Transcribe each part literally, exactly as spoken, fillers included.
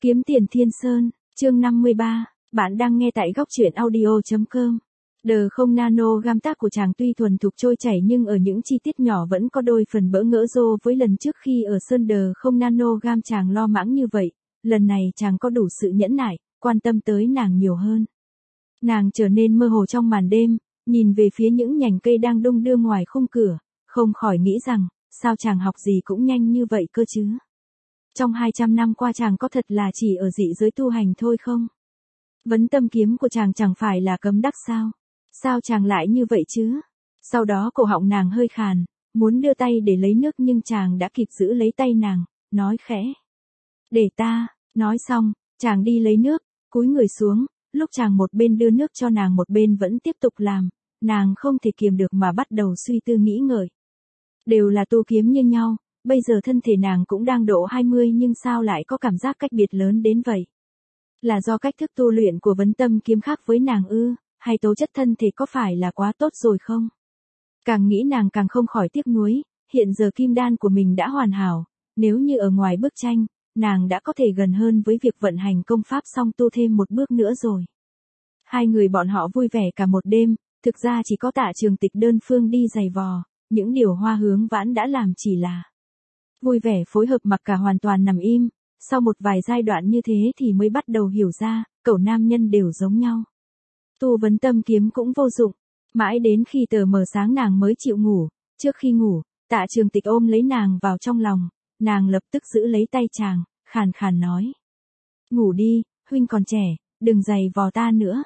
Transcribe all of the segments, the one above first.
Kiếm tiền Thiên Sơn, chương năm mươi ba, bạn đang nghe tại góc truyện audio.com. Đờ không nano gam tác của chàng tuy thuần thục trôi chảy nhưng ở những chi tiết nhỏ vẫn có đôi phần bỡ ngỡ rô với lần trước khi ở Sơn đờ không nano gam chàng lo mãng như vậy, lần này chàng có đủ sự nhẫn nại, quan tâm tới nàng nhiều hơn. Nàng trở nên mơ hồ trong màn đêm, nhìn về phía những nhành cây đang đung đưa ngoài khung cửa, không khỏi nghĩ rằng, sao chàng học gì cũng nhanh như vậy cơ chứ? Trong hai trăm năm qua chàng có thật là chỉ ở dị giới tu hành thôi không? Vấn tâm kiếm của chàng chẳng phải là cấm đắc sao? Sao chàng lại như vậy chứ? Sau đó cổ họng nàng hơi khàn, muốn đưa tay để lấy nước nhưng chàng đã kịp giữ lấy tay nàng, nói khẽ. Để ta, nói xong, chàng đi lấy nước, cúi người xuống, lúc chàng một bên đưa nước cho nàng một bên vẫn tiếp tục làm, nàng không thể kiềm được mà bắt đầu suy tư nghĩ ngợi. Đều là tu kiếm như nhau. Bây giờ thân thể nàng cũng đang độ hai mươi nhưng sao lại có cảm giác cách biệt lớn đến vậy? Là do cách thức tu luyện của vấn tâm kiếm khác với nàng ư, hay tố chất thân thể có phải là quá tốt rồi không? Càng nghĩ nàng càng không khỏi tiếc nuối, hiện giờ kim đan của mình đã hoàn hảo, nếu như ở ngoài bức tranh, nàng đã có thể gần hơn với việc vận hành công pháp song tu thêm một bước nữa rồi. Hai người bọn họ vui vẻ cả một đêm, thực ra chỉ có Tạ Trường Tịch đơn phương đi giày vò, những điều Hoa Hướng Vãn đã làm chỉ là vui vẻ phối hợp mặc cả hoàn toàn nằm im, sau một vài giai đoạn như thế thì mới bắt đầu hiểu ra, cẩu nam nhân đều giống nhau. Tu vấn tâm kiếm cũng vô dụng, mãi đến khi tờ mờ sáng nàng mới chịu ngủ, trước khi ngủ, Tạ Trường Tịch ôm lấy nàng vào trong lòng, nàng lập tức giữ lấy tay chàng, khàn khàn nói. Ngủ đi, huynh còn trẻ, đừng giày vò ta nữa.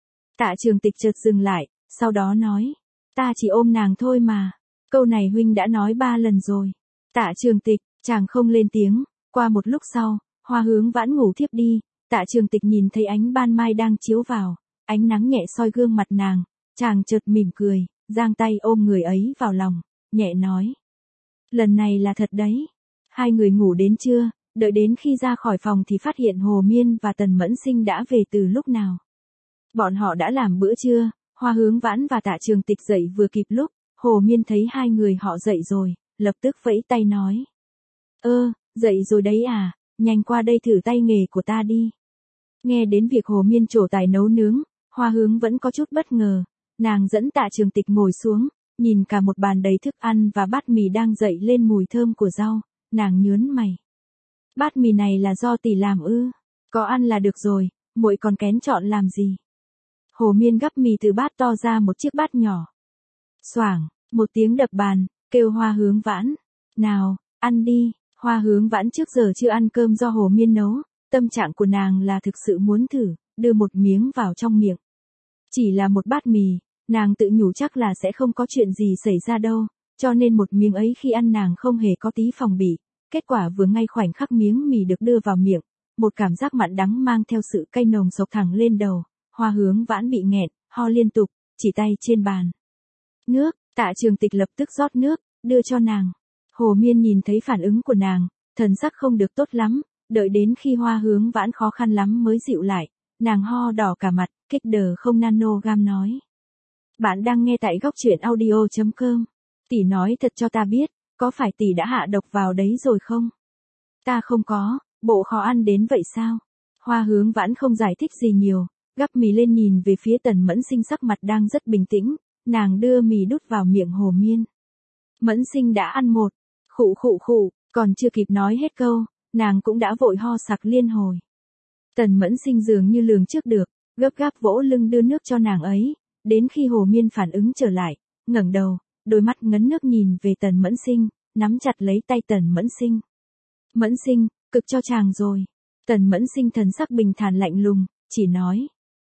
Tạ Trường Tịch chợt dừng lại, sau đó nói, ta chỉ ôm nàng thôi mà, câu này huynh đã nói ba lần rồi. Tạ Trường Tịch, chàng không lên tiếng, qua một lúc sau, Hoa Hướng Vãn ngủ thiếp đi, Tạ Trường Tịch nhìn thấy ánh ban mai đang chiếu vào, ánh nắng nhẹ soi gương mặt nàng, chàng chợt mỉm cười, giang tay ôm người ấy vào lòng, nhẹ nói. Lần này là thật đấy. Hai người ngủ đến trưa, đợi đến khi ra khỏi phòng thì phát hiện Hồ Miên và Tần Mẫn Sinh đã về từ lúc nào. Bọn họ đã làm bữa trưa, Hoa Hướng Vãn và Tạ Trường Tịch dậy vừa kịp lúc, Hồ Miên thấy hai người họ dậy rồi, lập tức vẫy tay nói. Ơ, dậy rồi đấy à, nhanh qua đây thử tay nghề của ta đi. Nghe đến việc Hồ Miên trổ tài nấu nướng, Hoa Hướng vẫn có chút bất ngờ, nàng dẫn Tạ Trường Tịch ngồi xuống, nhìn cả một bàn đầy thức ăn và bát mì đang dậy lên mùi thơm của rau, nàng nhớn mày. Bát mì này là do tỷ làm ư, có ăn là được rồi, muội còn kén chọn làm gì. Hồ Miên gắp mì từ bát to ra một chiếc bát nhỏ. Xoảng, một tiếng đập bàn, kêu Hoa Hướng Vãn. Nào, ăn đi. Hoa Hướng Vãn trước giờ chưa ăn cơm do Hồ Miên nấu, tâm trạng của nàng là thực sự muốn thử, đưa một miếng vào trong miệng. Chỉ là một bát mì, nàng tự nhủ chắc là sẽ không có chuyện gì xảy ra đâu, cho nên một miếng ấy khi ăn nàng không hề có tí phòng bị. Kết quả vừa ngay khoảnh khắc miếng mì được đưa vào miệng, một cảm giác mặn đắng mang theo sự cay nồng xộc thẳng lên đầu, Hoa Hướng Vãn bị nghẹn, ho liên tục, chỉ tay trên bàn. Nước, Tạ Trường Tịch lập tức rót nước, đưa cho nàng. Hồ Miên nhìn thấy phản ứng của nàng, thần sắc không được tốt lắm, đợi đến khi Hoa Hướng Vãn khó khăn lắm mới dịu lại, nàng ho đỏ cả mặt, kích đờ không nano gam nói. Bạn đang nghe tại góc truyện audio.com. Tỷ nói thật cho ta biết, có phải tỷ đã hạ độc vào đấy rồi không? Ta không có, bộ khó ăn đến vậy sao? Hoa Hướng Vãn không giải thích gì nhiều, gắp mì lên nhìn về phía Tần Mẫn Sinh sắc mặt đang rất bình tĩnh, nàng đưa mì đút vào miệng Hồ Miên. Mẫn Sinh đã ăn một, khụ khụ khụ, còn chưa kịp nói hết câu, nàng cũng đã vội ho sặc liên hồi. Tần Mẫn Sinh dường như lường trước được, gấp gáp vỗ lưng đưa nước cho nàng ấy, đến khi Hồ Miên phản ứng trở lại, ngẩng đầu, đôi mắt ngấn nước nhìn về Tần Mẫn Sinh, nắm chặt lấy tay Tần Mẫn Sinh. Mẫn Sinh, cực cho chàng rồi. Tần Mẫn Sinh thần sắc bình thản lạnh lùng, chỉ nói.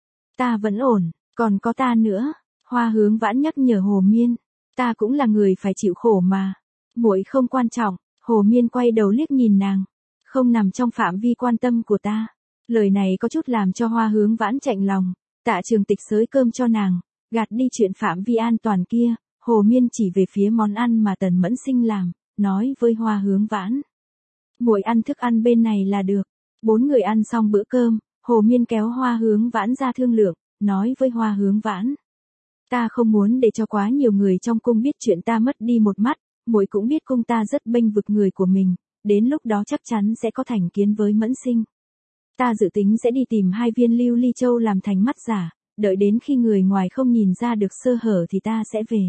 Ta vẫn ổn, còn có ta nữa. Hoa Hướng Vãn nhắc nhở Hồ Miên. Ta cũng là người phải chịu khổ mà. Muội không quan trọng. Hồ Miên quay đầu liếc nhìn nàng. Không nằm trong phạm vi quan tâm của ta. Lời này có chút làm cho Hoa Hướng Vãn chạnh lòng. Tạ Trường Tịch xới cơm cho nàng, gạt đi chuyện phạm vi an toàn kia. Hồ Miên chỉ về phía món ăn mà Tần Mẫn Sinh làm, nói với Hoa Hướng Vãn. Muội ăn thức ăn bên này là được. Bốn người ăn xong bữa cơm, Hồ Miên kéo Hoa Hướng Vãn ra thương lượng, nói với Hoa Hướng Vãn. Ta không muốn để cho quá nhiều người trong cung biết chuyện ta mất đi một mắt, muội cũng biết cung ta rất bênh vực người của mình, đến lúc đó chắc chắn sẽ có thành kiến với Mẫn Sinh. Ta dự tính sẽ đi tìm hai viên lưu ly châu làm thành mắt giả, đợi đến khi người ngoài không nhìn ra được sơ hở thì ta sẽ về.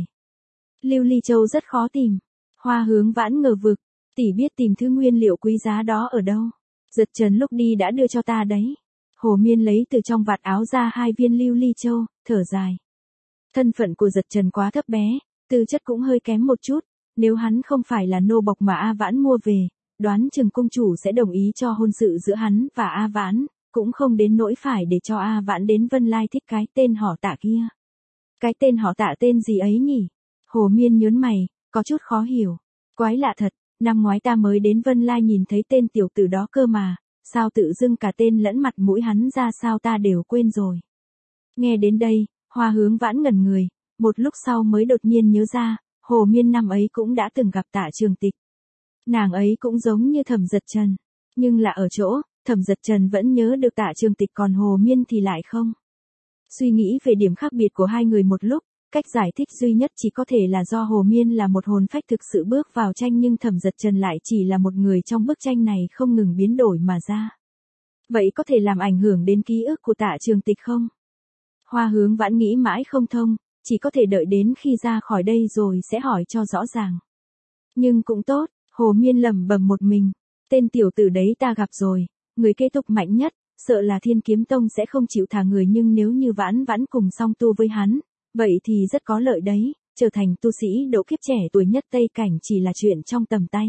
Lưu ly châu rất khó tìm. Hoa Hướng Vãn ngờ vực, tỷ biết tìm thứ nguyên liệu quý giá đó ở đâu? Giật Trần lúc đi đã đưa cho ta đấy. Hồ Miên lấy từ trong vạt áo ra hai viên lưu ly châu, thở dài. Thân phận của Giật Trần quá thấp bé, tư chất cũng hơi kém một chút, nếu hắn không phải là nô bộc mà A Vãn mua về, đoán chừng cung chủ sẽ đồng ý cho hôn sự giữa hắn và A Vãn, cũng không đến nỗi phải để cho A Vãn đến Vân Lai thích cái tên họ Tạ kia. Cái tên họ Tạ tên gì ấy nhỉ? Hồ Miên nhớn mày, có chút khó hiểu. Quái lạ thật, năm ngoái ta mới đến Vân Lai nhìn thấy tên tiểu tử đó cơ mà, sao tự dưng cả tên lẫn mặt mũi hắn ra sao ta đều quên rồi. Nghe đến đây, Hoa Hướng Vãn ngẩn người, một lúc sau mới đột nhiên nhớ ra, Hồ Miên năm ấy cũng đã từng gặp Tạ Trường Tịch. Nàng ấy cũng giống như Thẩm Giật Trần, nhưng là ở chỗ, Thẩm Giật Trần vẫn nhớ được Tạ Trường Tịch còn Hồ Miên thì lại không. Suy nghĩ về điểm khác biệt của hai người một lúc, cách giải thích duy nhất chỉ có thể là do Hồ Miên là một hồn phách thực sự bước vào tranh nhưng Thẩm Giật Trần lại chỉ là một người trong bức tranh này không ngừng biến đổi mà ra. Vậy có thể làm ảnh hưởng đến ký ức của Tạ Trường Tịch không? Hoa Hướng Vãn nghĩ mãi không thông, chỉ có thể đợi đến khi ra khỏi đây rồi sẽ hỏi cho rõ ràng. Nhưng cũng tốt, Hồ Miên lẩm bẩm một mình, tên tiểu tử đấy ta gặp rồi, người kế tục mạnh nhất, sợ là Thiên Kiếm Tông sẽ không chịu thả người nhưng nếu như Vãn Vãn cùng song tu với hắn, vậy thì rất có lợi đấy, trở thành tu sĩ độ kiếp trẻ tuổi nhất Tây Cảnh chỉ là chuyện trong tầm tay.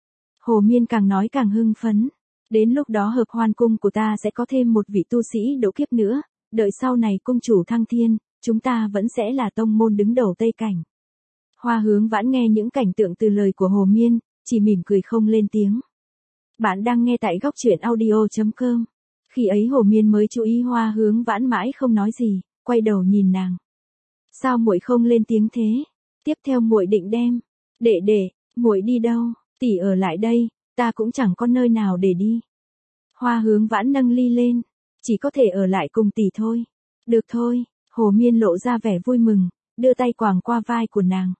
Hồ Miên càng nói càng hưng phấn, đến lúc đó Hợp Hoan cung của ta sẽ có thêm một vị tu sĩ độ kiếp nữa, đợi sau này cung chủ thăng thiên, chúng ta vẫn sẽ là tông môn đứng đầu Tây Cảnh. Hoa Hướng Vãn nghe những cảnh tượng từ lời của Hồ Miên, chỉ mỉm cười không lên tiếng. Bạn đang nghe tại góc truyện audio chấm com. Khi ấy Hồ Miên mới chú ý Hoa Hướng Vãn mãi không nói gì, quay đầu nhìn nàng. Sao muội không lên tiếng thế? Tiếp theo muội định đem. Đệ đệ, muội đi đâu? Tỷ ở lại đây, ta cũng chẳng có nơi nào để đi. Hoa Hướng Vãn nâng ly lên, chỉ có thể ở lại cùng tỷ thôi. Được thôi, Hồ Miên lộ ra vẻ vui mừng, đưa tay quàng qua vai của nàng.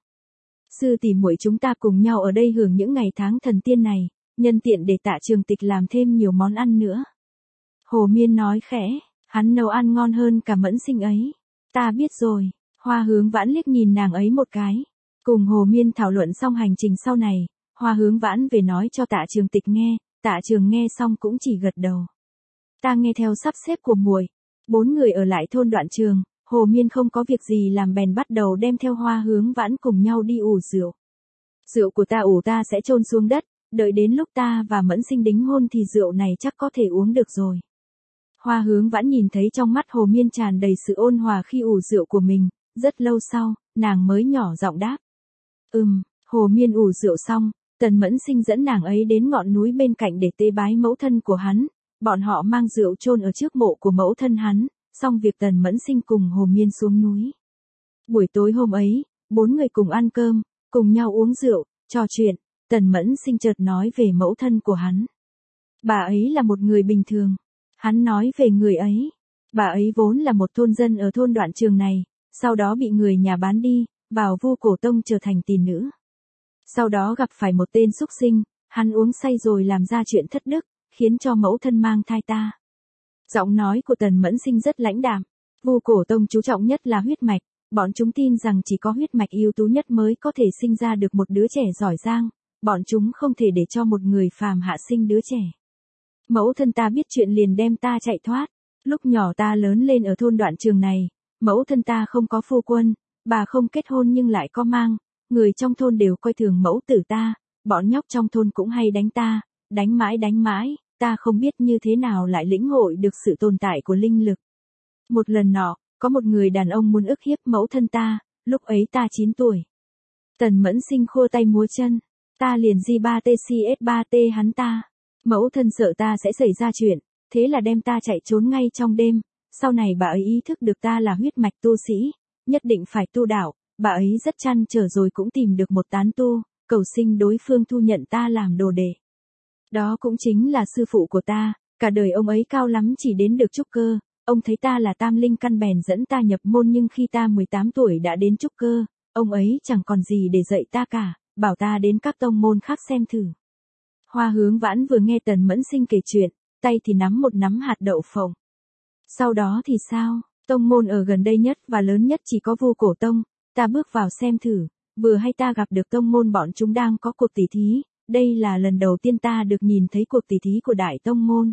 Sư tỷ muội chúng ta cùng nhau ở đây hưởng những ngày tháng thần tiên này, nhân tiện để Tạ Trường Tịch làm thêm nhiều món ăn nữa. Hồ Miên nói khẽ, hắn nấu ăn ngon hơn cả Mẫn Sinh ấy. Ta biết rồi. Hoa Hướng Vãn liếc nhìn nàng ấy một cái. Cùng Hồ Miên thảo luận xong hành trình sau này, Hoa Hướng Vãn về nói cho Tạ Trường Tịch nghe, Tạ Trường nghe xong cũng chỉ gật đầu. Ta nghe theo sắp xếp của muội. Bốn người ở lại thôn Đoạn Trường, Hồ Miên không có việc gì làm bèn bắt đầu đem theo Hoa Hướng Vãn cùng nhau đi ủ rượu. Rượu của ta ủ ta sẽ chôn xuống đất, đợi đến lúc ta và Mẫn Sinh đính hôn thì rượu này chắc có thể uống được rồi. Hoa Hướng Vãn nhìn thấy trong mắt Hồ Miên tràn đầy sự ôn hòa khi ủ rượu của mình, rất lâu sau, nàng mới nhỏ giọng đáp. Ừm, Hồ Miên ủ rượu xong, Tần Mẫn Sinh dẫn nàng ấy đến ngọn núi bên cạnh để tế bái mẫu thân của hắn, bọn họ mang rượu chôn ở trước mộ của mẫu thân hắn, xong việc Tần Mẫn Sinh cùng Hồ Miên xuống núi. Buổi tối hôm ấy, bốn người cùng ăn cơm, cùng nhau uống rượu, trò chuyện, Tần Mẫn Sinh chợt nói về mẫu thân của hắn. Bà ấy là một người bình thường. Hắn nói về người ấy. Bà ấy vốn là một thôn dân ở thôn Đoạn Trường này, sau đó bị người nhà bán đi, vào Vu Cổ Tông trở thành tỷ nữ. Sau đó gặp phải một tên súc sinh, hắn uống say rồi làm ra chuyện thất đức, khiến cho mẫu thân mang thai ta. Giọng nói của Tần Mẫn Sinh rất lãnh đạm. Vu Cổ Tông chú trọng nhất là huyết mạch, bọn chúng tin rằng chỉ có huyết mạch ưu tú nhất mới có thể sinh ra được một đứa trẻ giỏi giang, bọn chúng không thể để cho một người phàm hạ sinh đứa trẻ. Mẫu thân ta biết chuyện liền đem ta chạy thoát. Lúc nhỏ ta lớn lên ở thôn Đoạn Trường này, mẫu thân ta không có phu quân, bà không kết hôn nhưng lại có mang, người trong thôn đều coi thường mẫu tử ta, bọn nhóc trong thôn cũng hay đánh ta, đánh mãi đánh mãi, ta không biết như thế nào lại lĩnh hội được sự tồn tại của linh lực. Một lần nọ, có một người đàn ông muốn ức hiếp mẫu thân ta, lúc ấy ta chín tuổi. Tần Mẫn Sinh khua tay múa chân, ta liền G ba T C S ba T hắn ta. Mẫu thân sợ ta sẽ xảy ra chuyện, thế là đem ta chạy trốn ngay trong đêm, sau này bà ấy ý thức được ta là huyết mạch tu sĩ, nhất định phải tu đạo, bà ấy rất trăn trở rồi cũng tìm được một tán tu, cầu xin đối phương thu nhận ta làm đồ đệ. Đó cũng chính là sư phụ của ta, cả đời ông ấy cao lắm chỉ đến được trúc cơ, ông thấy ta là tam linh căn bèn dẫn ta nhập môn nhưng khi ta mười tám tuổi đã đến trúc cơ, ông ấy chẳng còn gì để dạy ta cả, bảo ta đến các tông môn khác xem thử. Hoa Hướng Vãn vừa nghe Tần Mẫn Sinh kể chuyện, tay thì nắm một nắm hạt đậu phộng. Sau đó thì sao? Tông môn ở gần đây nhất và lớn nhất chỉ có Vu Cổ Tông, ta bước vào xem thử, vừa hay ta gặp được tông môn bọn chúng đang có cuộc tỷ thí, đây là lần đầu tiên ta được nhìn thấy cuộc tỷ thí của đại tông môn.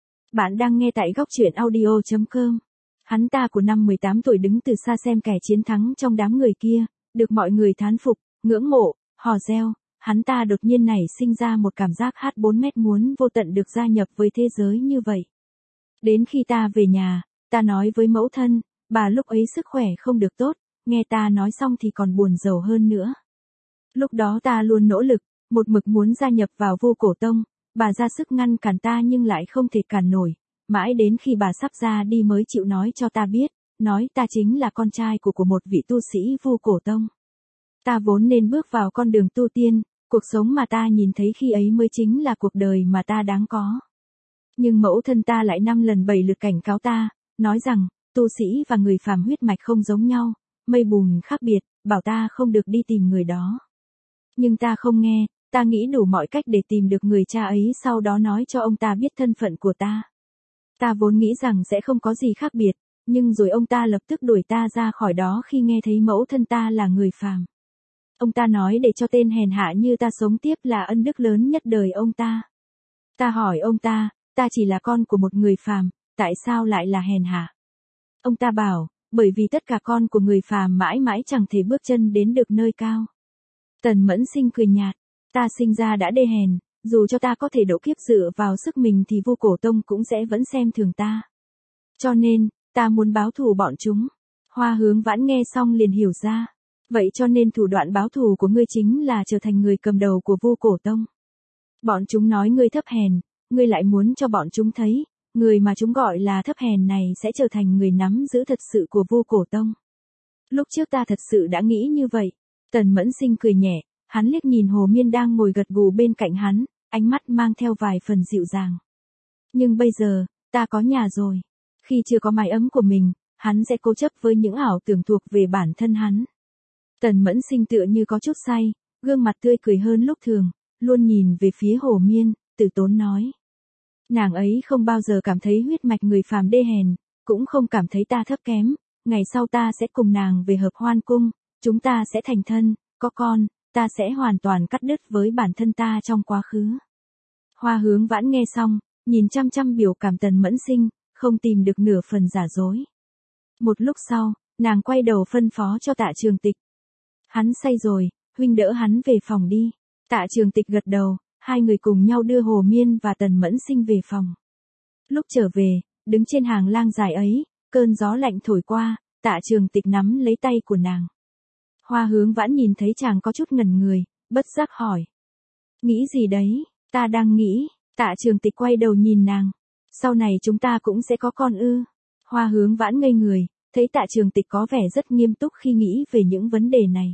Bạn đang nghe tại góc truyện audio chấm com. Hắn ta của năm mười tám tuổi đứng từ xa xem kẻ chiến thắng trong đám người kia, được mọi người thán phục, ngưỡng mộ, hò reo, hắn ta đột nhiên nảy sinh ra một cảm giác hát bốn mét muốn vô tận được gia nhập với thế giới như vậy. Đến khi ta về nhà, ta nói với mẫu thân, bà lúc ấy sức khỏe không được tốt, nghe ta nói xong thì còn buồn rầu hơn nữa. Lúc đó ta luôn nỗ lực, một mực muốn gia nhập vào Vu Cổ Tông, bà ra sức ngăn cản ta nhưng lại không thể cản nổi, mãi đến khi bà sắp ra đi mới chịu nói cho ta biết, nói ta chính là con trai của của một vị tu sĩ Vu Cổ Tông. Ta vốn nên bước vào con đường tu tiên, cuộc sống mà ta nhìn thấy khi ấy mới chính là cuộc đời mà ta đáng có. Nhưng mẫu thân ta lại năm lần bảy lượt cảnh cáo ta, nói rằng, tu sĩ và người phàm huyết mạch không giống nhau, mây bùn khác biệt, bảo ta không được đi tìm người đó. Nhưng ta không nghe, ta nghĩ đủ mọi cách để tìm được người cha ấy, sau đó nói cho ông ta biết thân phận của ta. Ta vốn nghĩ rằng sẽ không có gì khác biệt, nhưng rồi ông ta lập tức đuổi ta ra khỏi đó khi nghe thấy mẫu thân ta là người phàm. Ông ta nói để cho tên hèn hạ như ta sống tiếp là ân đức lớn nhất đời ông ta. Ta hỏi ông ta, ta chỉ là con của một người phàm, tại sao lại là hèn hạ? Ông ta bảo, bởi vì tất cả con của người phàm mãi mãi chẳng thể bước chân đến được nơi cao. Tần Mẫn Sinh cười nhạt, ta sinh ra đã đê hèn, dù cho ta có thể độ kiếp dựa vào sức mình thì Vu Cổ Tông cũng sẽ vẫn xem thường ta. Cho nên, ta muốn báo thù bọn chúng. Hoa Hướng Vãn nghe xong liền hiểu ra. Vậy cho nên thủ đoạn báo thù của ngươi chính là trở thành người cầm đầu của Vu Cổ Tông. Bọn chúng nói ngươi thấp hèn, ngươi lại muốn cho bọn chúng thấy, người mà chúng gọi là thấp hèn này sẽ trở thành người nắm giữ thật sự của Vu Cổ Tông. Lúc trước ta thật sự đã nghĩ như vậy. Tần Mẫn Sinh cười nhẹ, hắn liếc nhìn Hồ Miên đang ngồi gật gù bên cạnh hắn, ánh mắt mang theo vài phần dịu dàng. Nhưng bây giờ, ta có nhà rồi. Khi chưa có mái ấm của mình, hắn sẽ cố chấp với những ảo tưởng thuộc về bản thân hắn. Tần Mẫn Sinh tựa như có chút say, gương mặt tươi cười hơn lúc thường, luôn nhìn về phía Hồ Miên, từ tốn nói. Nàng ấy không bao giờ cảm thấy huyết mạch người phàm đê hèn, cũng không cảm thấy ta thấp kém, ngày sau ta sẽ cùng nàng về Hợp Hoan Cung, chúng ta sẽ thành thân, có con, ta sẽ hoàn toàn cắt đứt với bản thân ta trong quá khứ. Hoa Hướng Vãn nghe xong, nhìn chăm chăm biểu cảm Tần Mẫn Sinh, không tìm được nửa phần giả dối. Một lúc sau, nàng quay đầu phân phó cho Tạ Trường Tịch. Hắn say rồi, huynh đỡ hắn về phòng đi. Tạ Trường Tịch gật đầu, hai người cùng nhau đưa Hồ Miên và Tần Mẫn Sinh về phòng. Lúc trở về, đứng trên hàng lang dài ấy, cơn gió lạnh thổi qua, Tạ Trường Tịch nắm lấy tay của nàng. Hoa Hướng Vãn nhìn thấy chàng có chút ngẩn người, bất giác hỏi. Nghĩ gì đấy? Ta đang nghĩ. Tạ Trường Tịch quay đầu nhìn nàng. Sau này chúng ta cũng sẽ có con ư? Hoa Hướng Vãn ngây người, thấy Tạ Trường Tịch có vẻ rất nghiêm túc khi nghĩ về những vấn đề này.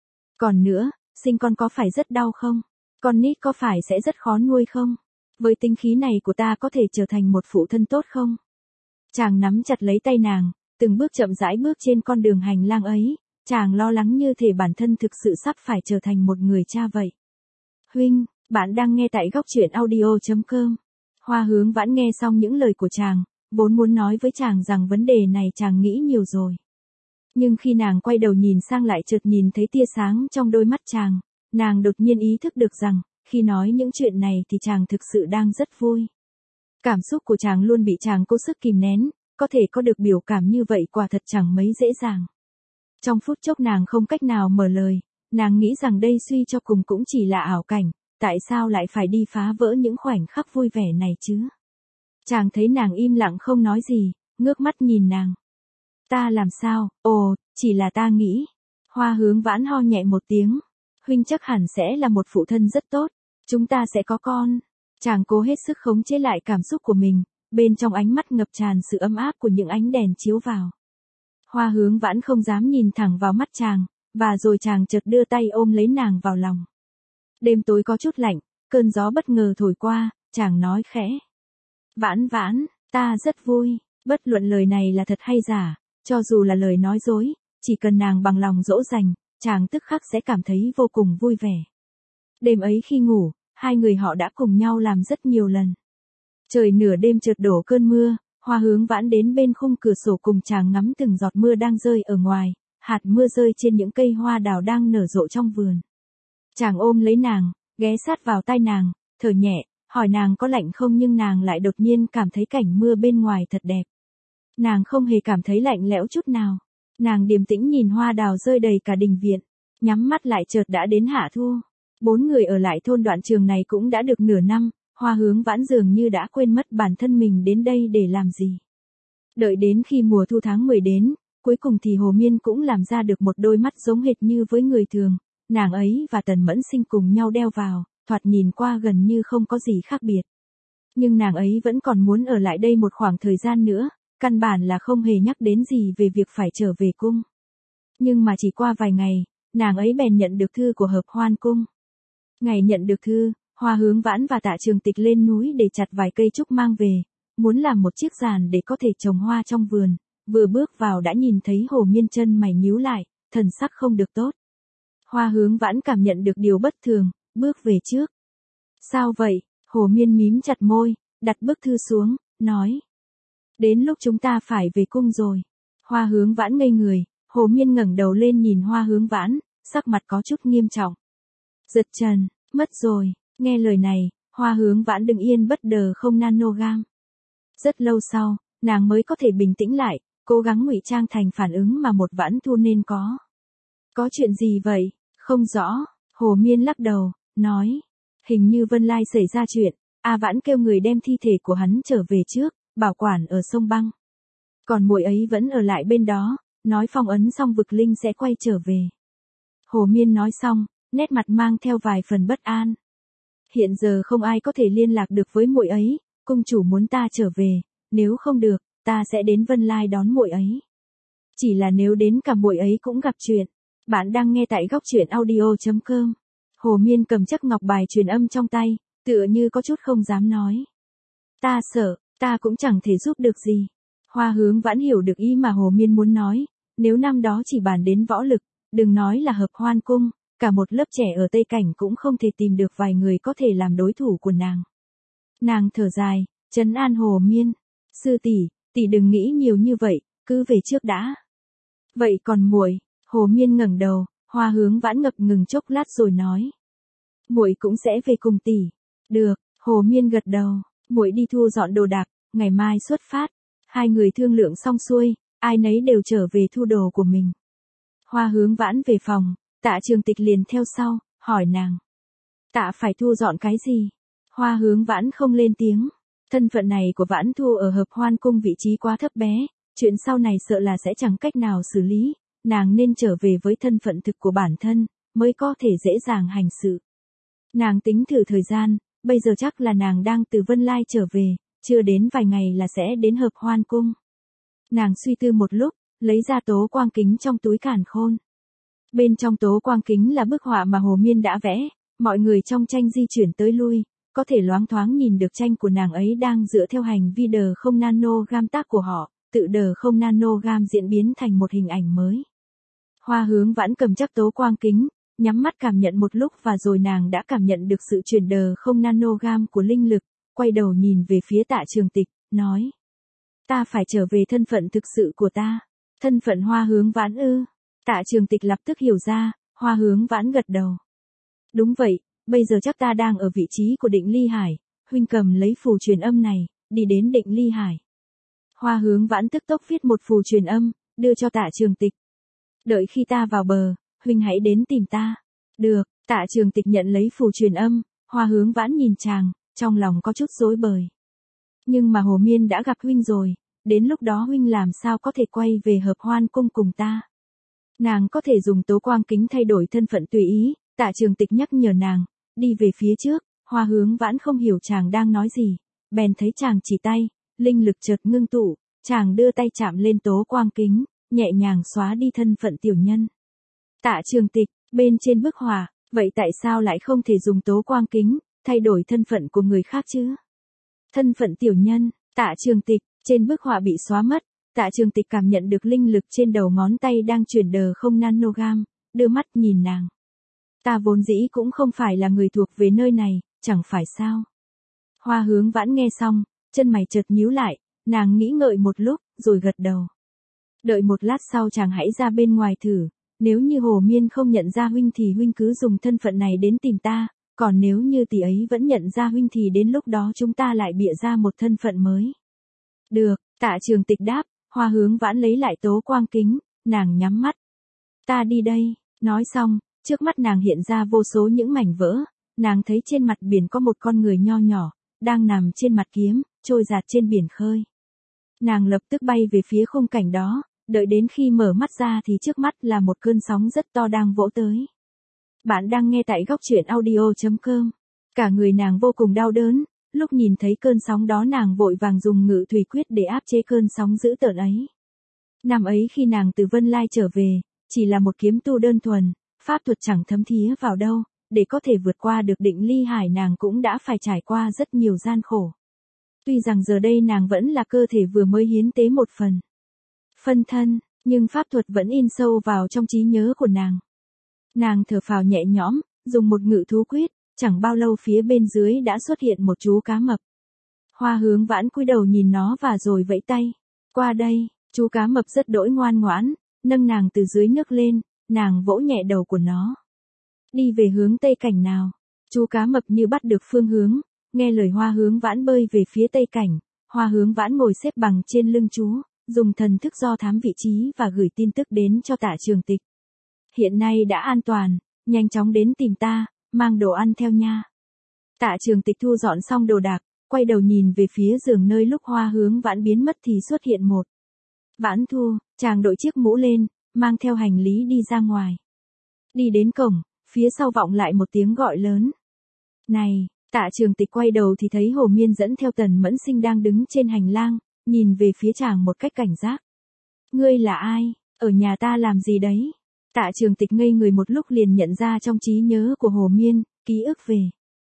Còn nữa, sinh con có phải rất đau không? Con nít có phải sẽ rất khó nuôi không? Với tính khí này của ta có thể trở thành một phụ thân tốt không? Chàng nắm chặt lấy tay nàng, từng bước chậm rãi bước trên con đường hành lang ấy, chàng lo lắng như thể bản thân thực sự sắp phải trở thành một người cha vậy. Huynh, bạn đang nghe tại góc truyện audio chấm com. Hoa Hướng Vãn nghe xong những lời của chàng, vốn muốn nói với chàng rằng vấn đề này chàng nghĩ nhiều rồi. Nhưng khi nàng quay đầu nhìn sang lại chợt nhìn thấy tia sáng trong đôi mắt chàng, nàng đột nhiên ý thức được rằng, khi nói những chuyện này thì chàng thực sự đang rất vui. Cảm xúc của chàng luôn bị chàng cố sức kìm nén, có thể có được biểu cảm như vậy quả thật chẳng mấy dễ dàng. Trong phút chốc nàng không cách nào mở lời, nàng nghĩ rằng đây suy cho cùng cũng chỉ là ảo cảnh, tại sao lại phải đi phá vỡ những khoảnh khắc vui vẻ này chứ? Chàng thấy nàng im lặng không nói gì, ngước mắt nhìn nàng. Ta làm sao? Ồ, chỉ là ta nghĩ. Hoa Hướng Vãn ho nhẹ một tiếng. Huynh chắc hẳn sẽ là một phụ thân rất tốt. Chúng ta sẽ có con. Chàng cố hết sức khống chế lại cảm xúc của mình, bên trong ánh mắt ngập tràn sự ấm áp của những ánh đèn chiếu vào. Hoa Hướng Vãn không dám nhìn thẳng vào mắt chàng, và rồi chàng chợt đưa tay ôm lấy nàng vào lòng. Đêm tối có chút lạnh, cơn gió bất ngờ thổi qua, chàng nói khẽ. Vãn Vãn, ta rất vui, bất luận lời này là thật hay giả, cho dù là lời nói dối, chỉ cần nàng bằng lòng dỗ dành, chàng tức khắc sẽ cảm thấy vô cùng vui vẻ. Đêm ấy khi ngủ, hai người họ đã cùng nhau làm rất nhiều lần. Trời nửa đêm chợt đổ cơn mưa, Hoa Hướng Vãn đến bên khung cửa sổ cùng chàng ngắm từng giọt mưa đang rơi ở ngoài, hạt mưa rơi trên những cây hoa đào đang nở rộ trong vườn. Chàng ôm lấy nàng, ghé sát vào tai nàng, thở nhẹ, hỏi nàng có lạnh không, nhưng nàng lại đột nhiên cảm thấy cảnh mưa bên ngoài thật đẹp. Nàng không hề cảm thấy lạnh lẽo chút nào. Nàng điềm tĩnh nhìn hoa đào rơi đầy cả đình viện, nhắm mắt lại chợt đã đến hạ thu. Bốn người ở lại thôn Đoạn Trường này cũng đã được nửa năm, Hoa Hướng Vãn dường như đã quên mất bản thân mình đến đây để làm gì. Đợi đến khi mùa thu tháng mười đến, cuối cùng thì Hồ Miên cũng làm ra được một đôi mắt giống hệt như với người thường, nàng ấy và Tần Mẫn Sinh cùng nhau đeo vào, thoạt nhìn qua gần như không có gì khác biệt. Nhưng nàng ấy vẫn còn muốn ở lại đây một khoảng thời gian nữa, căn bản là không hề nhắc đến gì về việc phải trở về cung. Nhưng mà chỉ qua vài ngày, nàng ấy bèn nhận được thư của Hợp Hoan Cung. Ngày nhận được thư, Hoa Hướng Vãn và Tạ Trường Tịch lên núi để chặt vài cây trúc mang về, muốn làm một chiếc giàn để có thể trồng hoa trong vườn, vừa bước vào đã nhìn thấy Hồ Miên chân mày nhíu lại, thần sắc không được tốt. Hoa Hướng Vãn cảm nhận được điều bất thường, bước về trước. Sao vậy? Hồ Miên mím chặt môi, đặt bức thư xuống, nói. Đến lúc chúng ta phải về cung rồi. Hoa Hướng Vãn ngây người, Hồ Miên ngẩng đầu lên nhìn Hoa Hướng Vãn, sắc mặt có chút nghiêm trọng. Giật Trần, mất rồi. Nghe lời này, Hoa Hướng Vãn đứng yên bất đờ không nanogram. Rất lâu sau, nàng mới có thể bình tĩnh lại, cố gắng ngụy trang thành phản ứng mà một Vãn Thu nên có. Có chuyện gì vậy? Không rõ. Hồ Miên lắc đầu, nói. Hình như Vân Lai xảy ra chuyện, A Vãn kêu người đem thi thể của hắn trở về trước, bảo quản ở sông băng. Còn muội ấy vẫn ở lại bên đó, nói phong ấn xong vực linh sẽ quay trở về. Hồ Miên nói xong, nét mặt mang theo vài phần bất an. Hiện giờ không ai có thể liên lạc được với muội ấy, cung chủ muốn ta trở về, nếu không được, ta sẽ đến Vân Lai đón muội ấy. Chỉ là nếu đến cả muội ấy cũng gặp chuyện. Bạn đang nghe tại góc truyện audio chấm com. Hồ Miên cầm chắc ngọc bài truyền âm trong tay, tựa như có chút không dám nói. Ta sợ, ta cũng chẳng thể giúp được gì. Hoa Hướng Vãn hiểu được ý mà Hồ Miên muốn nói, nếu năm đó chỉ bàn đến võ lực, đừng nói là Hợp Hoan Cung, cả một lớp trẻ ở Tây Cảnh cũng không thể tìm được vài người có thể làm đối thủ của nàng. Nàng thở dài, trấn an Hồ Miên. Sư tỷ, tỷ đừng nghĩ nhiều như vậy, cứ về trước đã. Vậy còn muội? Hồ Miên ngẩng đầu, Hoa Hướng Vãn ngập ngừng chốc lát rồi nói. Muội cũng sẽ về cùng tỷ. Được, Hồ Miên gật đầu, muội đi thu dọn đồ đạc, ngày mai xuất phát. Hai người thương lượng xong xuôi, ai nấy đều trở về thu đồ của mình. Hoa Hướng Vãn về phòng, Tạ Trường Tịch liền theo sau, hỏi nàng. Tạ phải thu dọn cái gì? Hoa Hướng Vãn không lên tiếng. Thân phận này của Vãn Thu ở Hợp Hoan Cung vị trí quá thấp bé, chuyện sau này sợ là sẽ chẳng cách nào xử lý, nàng nên trở về với thân phận thực của bản thân, mới có thể dễ dàng hành sự. Nàng tính thử thời gian, bây giờ chắc là nàng đang từ Vân Lai trở về, chưa đến vài ngày là sẽ đến Hợp Hoan Cung. Nàng suy tư một lúc, lấy ra tố quang kính trong túi càn khôn. Bên trong tố quang kính là bức họa mà Hồ Miên đã vẽ, mọi người trong tranh di chuyển tới lui, có thể loáng thoáng nhìn được tranh của nàng ấy đang dựa theo hành vi đờ không nanogram tác của họ, tự đờ không nanogram diễn biến thành một hình ảnh mới. Hoa Hướng Vãn cầm chắc tố quang kính, nhắm mắt cảm nhận một lúc và rồi nàng đã cảm nhận được sự chuyển đờ không nanogram của linh lực, quay đầu nhìn về phía Tạ Trường Tịch, nói. Ta phải trở về thân phận thực sự của ta. Thân phận Hoa Hướng Vãn ư? Tạ Trường Tịch lập tức hiểu ra, Hoa Hướng Vãn gật đầu. Đúng vậy, bây giờ chắc ta đang ở vị trí của Định Ly Hải, huynh cầm lấy phù truyền âm này, đi đến Định Ly Hải. Hoa Hướng Vãn tức tốc viết một phù truyền âm, đưa cho Tạ Trường Tịch. Đợi khi ta vào bờ, huynh hãy đến tìm ta. Được, Tạ Trường Tịch nhận lấy phù truyền âm, Hoa Hướng Vãn nhìn chàng, trong lòng có chút rối bời. Nhưng mà Hồ Miên đã gặp huynh rồi, đến lúc đó huynh làm sao có thể quay về Hợp Hoan Cung cùng ta. Nàng có thể dùng tố quang kính thay đổi thân phận tùy ý, Tạ Trường Tịch nhắc nhở nàng, đi về phía trước. Hoa Hướng Vãn không hiểu chàng đang nói gì, bèn thấy chàng chỉ tay, linh lực chợt ngưng tụ, chàng đưa tay chạm lên tố quang kính, nhẹ nhàng xóa đi thân phận tiểu nhân. Tạ Trường Tịch, bên trên bức họa, vậy tại sao lại không thể dùng tố quang kính, thay đổi thân phận của người khác chứ? Thân phận tiểu nhân, Tạ Trường Tịch, trên bức họa bị xóa mất, Tạ Trường Tịch cảm nhận được linh lực trên đầu ngón tay đang chuyển đờ không nanogram, đưa mắt nhìn nàng. Ta vốn dĩ cũng không phải là người thuộc về nơi này, chẳng phải sao? Hoa Hướng Vãn nghe xong, chân mày chợt nhíu lại, nàng nghĩ ngợi một lúc, rồi gật đầu. Đợi một lát sau chàng hãy ra bên ngoài thử, nếu như Hồ Miên không nhận ra huynh thì huynh cứ dùng thân phận này đến tìm ta, còn nếu như tỷ ấy vẫn nhận ra huynh thì đến lúc đó chúng ta lại bịa ra một thân phận mới. Được, Tạ Trường Tịch đáp, Hoa Hướng Vãn lấy lại tố quang kính, nàng nhắm mắt. Ta đi đây, nói xong, trước mắt nàng hiện ra vô số những mảnh vỡ, nàng thấy trên mặt biển có một con người nho nhỏ, đang nằm trên mặt kiếm, trôi dạt trên biển khơi. Nàng lập tức bay về phía khung cảnh đó, đợi đến khi mở mắt ra thì trước mắt là một cơn sóng rất to đang vỗ tới. Bạn đang nghe tại góc truyện audio chấm com. Cả người nàng vô cùng đau đớn, lúc nhìn thấy cơn sóng đó nàng vội vàng dùng ngự thủy quyết để áp chế cơn sóng dữ tợn ấy. Năm ấy khi nàng từ Vân Lai trở về, chỉ là một kiếm tu đơn thuần, pháp thuật chẳng thấm thía vào đâu, để có thể vượt qua được Định Ly Hải nàng cũng đã phải trải qua rất nhiều gian khổ. Tuy rằng giờ đây nàng vẫn là cơ thể vừa mới hiến tế một phần phân thân, nhưng pháp thuật vẫn in sâu vào trong trí nhớ của nàng. Nàng thở phào nhẹ nhõm, dùng một ngự thú quyết, chẳng bao lâu phía bên dưới đã xuất hiện một chú cá mập. Hoa Hướng Vãn cúi đầu nhìn nó và rồi vẫy tay. Qua đây, chú cá mập rất đỗi ngoan ngoãn, nâng nàng từ dưới nước lên, nàng vỗ nhẹ đầu của nó. Đi về hướng tây cảnh nào. Chú cá mập như bắt được phương hướng, nghe lời Hoa Hướng Vãn bơi về phía tây cảnh. Hoa Hướng Vãn ngồi xếp bằng trên lưng chú, dùng thần thức do thám vị trí và gửi tin tức đến cho Tạ Trường Tịch. Hiện nay đã an toàn, nhanh chóng đến tìm ta, mang đồ ăn theo nha. Tạ Trường Tịch thu dọn xong đồ đạc, quay đầu nhìn về phía giường nơi lúc Hoa Hướng Vãn biến mất thì xuất hiện một. Vãn Thu, chàng đội chiếc mũ lên, mang theo hành lý đi ra ngoài. Đi đến cổng, phía sau vọng lại một tiếng gọi lớn. Này, Tạ Trường Tịch quay đầu thì thấy Hồ Miên dẫn theo Tần Mẫn Sinh đang đứng trên hành lang, nhìn về phía chàng một cách cảnh giác. Ngươi là ai, ở nhà ta làm gì đấy? Tạ Trường Tịch ngây người một lúc liền nhận ra trong trí nhớ của Hồ Miên, ký ức về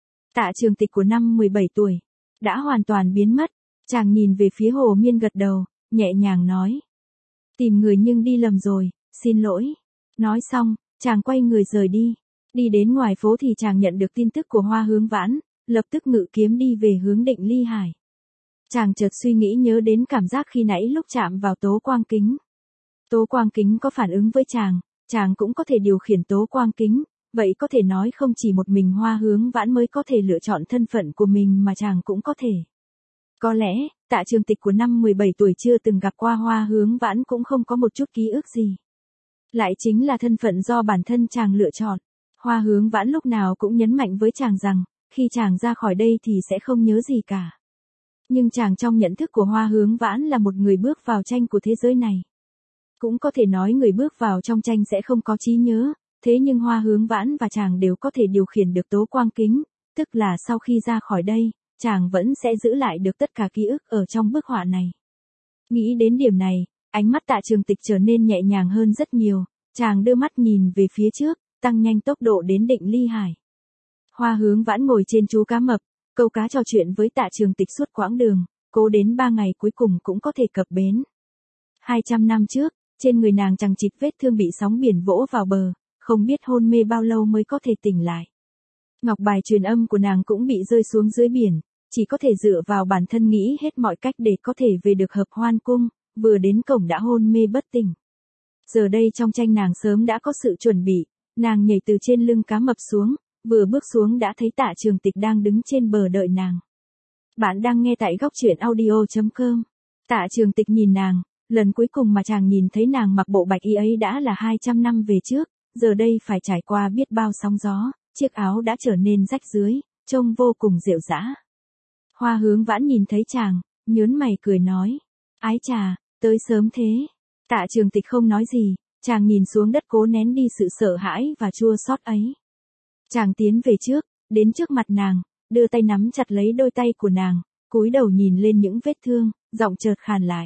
Tạ Trường Tịch của năm mười bảy tuổi, đã hoàn toàn biến mất. Chàng nhìn về phía Hồ Miên gật đầu, nhẹ nhàng nói. Tìm người nhưng đi lầm rồi, xin lỗi. Nói xong, chàng quay người rời đi. Đi đến ngoài phố thì chàng nhận được tin tức của Hoa Hướng Vãn, lập tức ngự kiếm đi về hướng Định Ly Hải. Chàng chợt suy nghĩ nhớ đến cảm giác khi nãy lúc chạm vào tố quang kính. Tố quang kính có phản ứng với chàng, chàng cũng có thể điều khiển tố quang kính, vậy có thể nói không chỉ một mình Hoa Hướng Vãn mới có thể lựa chọn thân phận của mình mà chàng cũng có thể. Có lẽ, Tạ Trường Tịch của năm mười bảy tuổi chưa từng gặp qua Hoa Hướng Vãn cũng không có một chút ký ức gì. Lại chính là thân phận do bản thân chàng lựa chọn. Hoa Hướng Vãn lúc nào cũng nhấn mạnh với chàng rằng, khi chàng ra khỏi đây thì sẽ không nhớ gì cả. Nhưng chàng trong nhận thức của Hoa Hướng Vãn là một người bước vào tranh của thế giới này. Cũng có thể nói người bước vào trong tranh sẽ không có trí nhớ, thế nhưng Hoa Hướng Vãn và chàng đều có thể điều khiển được tố quang kính, tức là sau khi ra khỏi đây, chàng vẫn sẽ giữ lại được tất cả ký ức ở trong bức họa này. Nghĩ đến điểm này, ánh mắt Tạ Trường Tịch trở nên nhẹ nhàng hơn rất nhiều, chàng đưa mắt nhìn về phía trước, tăng nhanh tốc độ đến Định Ly Hải. Hoa Hướng Vãn ngồi trên chú cá mập, câu cá trò chuyện với Tạ Trường Tịch suốt quãng đường, cố đến ba ngày cuối cùng cũng có thể cập bến. hai trăm năm trước, trên người nàng chằng chịt vết thương bị sóng biển vỗ vào bờ, không biết hôn mê bao lâu mới có thể tỉnh lại. Ngọc bài truyền âm của nàng cũng bị rơi xuống dưới biển, chỉ có thể dựa vào bản thân nghĩ hết mọi cách để có thể về được Hợp Hoan Cung, vừa đến cổng đã hôn mê bất tỉnh. Giờ đây trong tranh nàng sớm đã có sự chuẩn bị, nàng nhảy từ trên lưng cá mập xuống, vừa bước xuống đã thấy Tạ Trường Tịch đang đứng trên bờ đợi nàng. Bạn đang nghe tại góc truyện audio chấm com. Tạ Trường Tịch nhìn nàng, lần cuối cùng mà chàng nhìn thấy nàng mặc bộ bạch y ấy đã là hai trăm năm về trước, giờ đây phải trải qua biết bao sóng gió, chiếc áo đã trở nên rách rưới, trông vô cùng dịu dã. Hoa Hướng Vãn nhìn thấy chàng, nhớn mày cười nói, ái chà, tới sớm thế. Tạ Trường Tịch không nói gì, chàng nhìn xuống đất cố nén đi sự sợ hãi và chua xót ấy. Chàng tiến về trước, đến trước mặt nàng, đưa tay nắm chặt lấy đôi tay của nàng, cúi đầu nhìn lên những vết thương, giọng chợt khàn lại.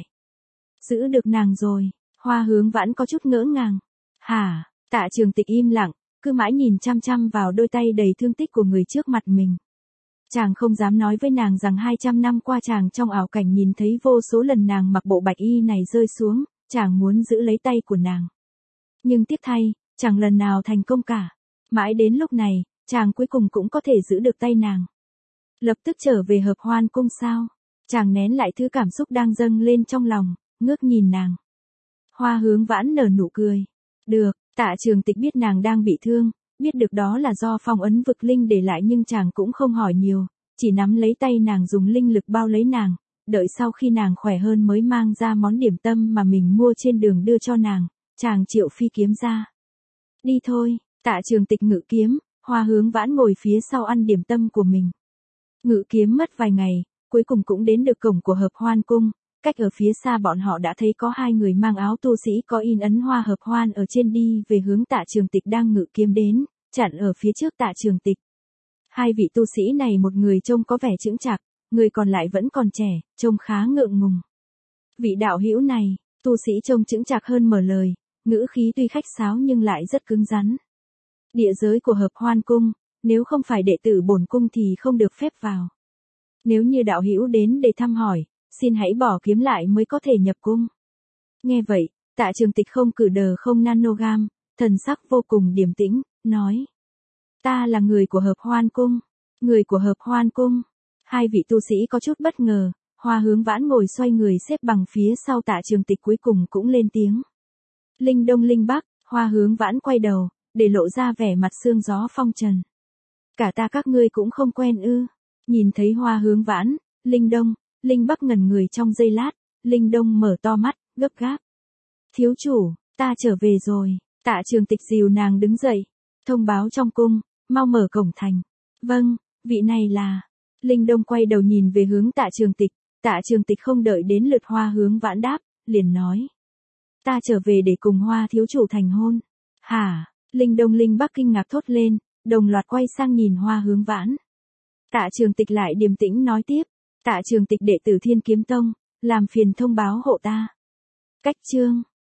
Giữ được nàng rồi. Hoa Hướng Vãn có chút ngỡ ngàng. Hả? Tạ Trường Tịch im lặng, cứ mãi nhìn chăm chăm vào đôi tay đầy thương tích của người trước mặt mình. Chàng không dám nói với nàng rằng hai trăm năm qua chàng trong ảo cảnh nhìn thấy vô số lần nàng mặc bộ bạch y này rơi xuống, chàng muốn giữ lấy tay của nàng. Nhưng tiếc thay, chẳng lần nào thành công cả. Mãi đến lúc này, chàng cuối cùng cũng có thể giữ được tay nàng. Lập tức trở về Hợp Hoan Cung sao? Chàng nén lại thứ cảm xúc đang dâng lên trong lòng, ngước nhìn nàng. Hoa Hướng Vãn nở nụ cười. Được, Tạ Trường Tịch biết nàng đang bị thương, biết được đó là do phong ấn vực linh để lại nhưng chàng cũng không hỏi nhiều, chỉ nắm lấy tay nàng dùng linh lực bao lấy nàng, đợi sau khi nàng khỏe hơn mới mang ra món điểm tâm mà mình mua trên đường đưa cho nàng, chàng triệu phi kiếm ra. Đi thôi, Tạ Trường Tịch ngự kiếm, Hoa Hướng Vãn ngồi phía sau ăn điểm tâm của mình. Ngự kiếm mất vài ngày, cuối cùng cũng đến được cổng của Hợp Hoan Cung, cách ở phía xa bọn họ đã thấy có hai người mang áo tu sĩ có in ấn hoa hợp hoan ở trên đi về hướng Tạ Trường Tịch đang ngự kiếm đến, chặn ở phía trước Tạ Trường Tịch. Hai vị tu sĩ này một người trông có vẻ chững chạc, người còn lại vẫn còn trẻ, trông khá ngượng ngùng. Vị đạo hữu này, tu sĩ trông chững chạc hơn mở lời, ngữ khí tuy khách sáo nhưng lại rất cứng rắn. Địa giới của Hợp Hoan Cung, nếu không phải đệ tử bổn cung thì không được phép vào. Nếu như đạo hữu đến để thăm hỏi, xin hãy bỏ kiếm lại mới có thể nhập cung. Nghe vậy, Tạ Trường Tịch không cử đờ không nanogam, thần sắc vô cùng điềm tĩnh, nói. Ta là người của Hợp Hoan Cung. Người của Hợp Hoan Cung. Hai vị tu sĩ có chút bất ngờ, Hoa Hướng Vãn ngồi xoay người xếp bằng phía sau Tạ Trường Tịch cuối cùng cũng lên tiếng. Linh Đông Linh Bắc, Hoa Hướng Vãn quay đầu, để lộ ra vẻ mặt sương gió phong trần. Cả ta các ngươi cũng không quen ư. Nhìn thấy Hoa Hướng Vãn, Linh Đông, Linh Bắc ngẩn người trong giây lát, Linh Đông mở to mắt, gấp gáp. Thiếu chủ, ta trở về rồi. Tạ Trường Tịch dìu nàng đứng dậy. Thông báo trong cung, mau mở cổng thành. Vâng, vị này là. Linh Đông quay đầu nhìn về hướng Tạ Trường Tịch. Tạ Trường Tịch không đợi đến lượt Hoa Hướng Vãn đáp, liền nói. Ta trở về để cùng Hoa thiếu chủ thành hôn. Hả? Linh Đông Linh Bắc kinh ngạc thốt lên, đồng loạt quay sang nhìn Hoa Hướng Vãn. Tạ Trường Tịch lại điềm tĩnh nói tiếp. Tạ Trường Tịch đệ tử Thiên Kiếm Tông, làm phiền thông báo hộ ta. Cách chương.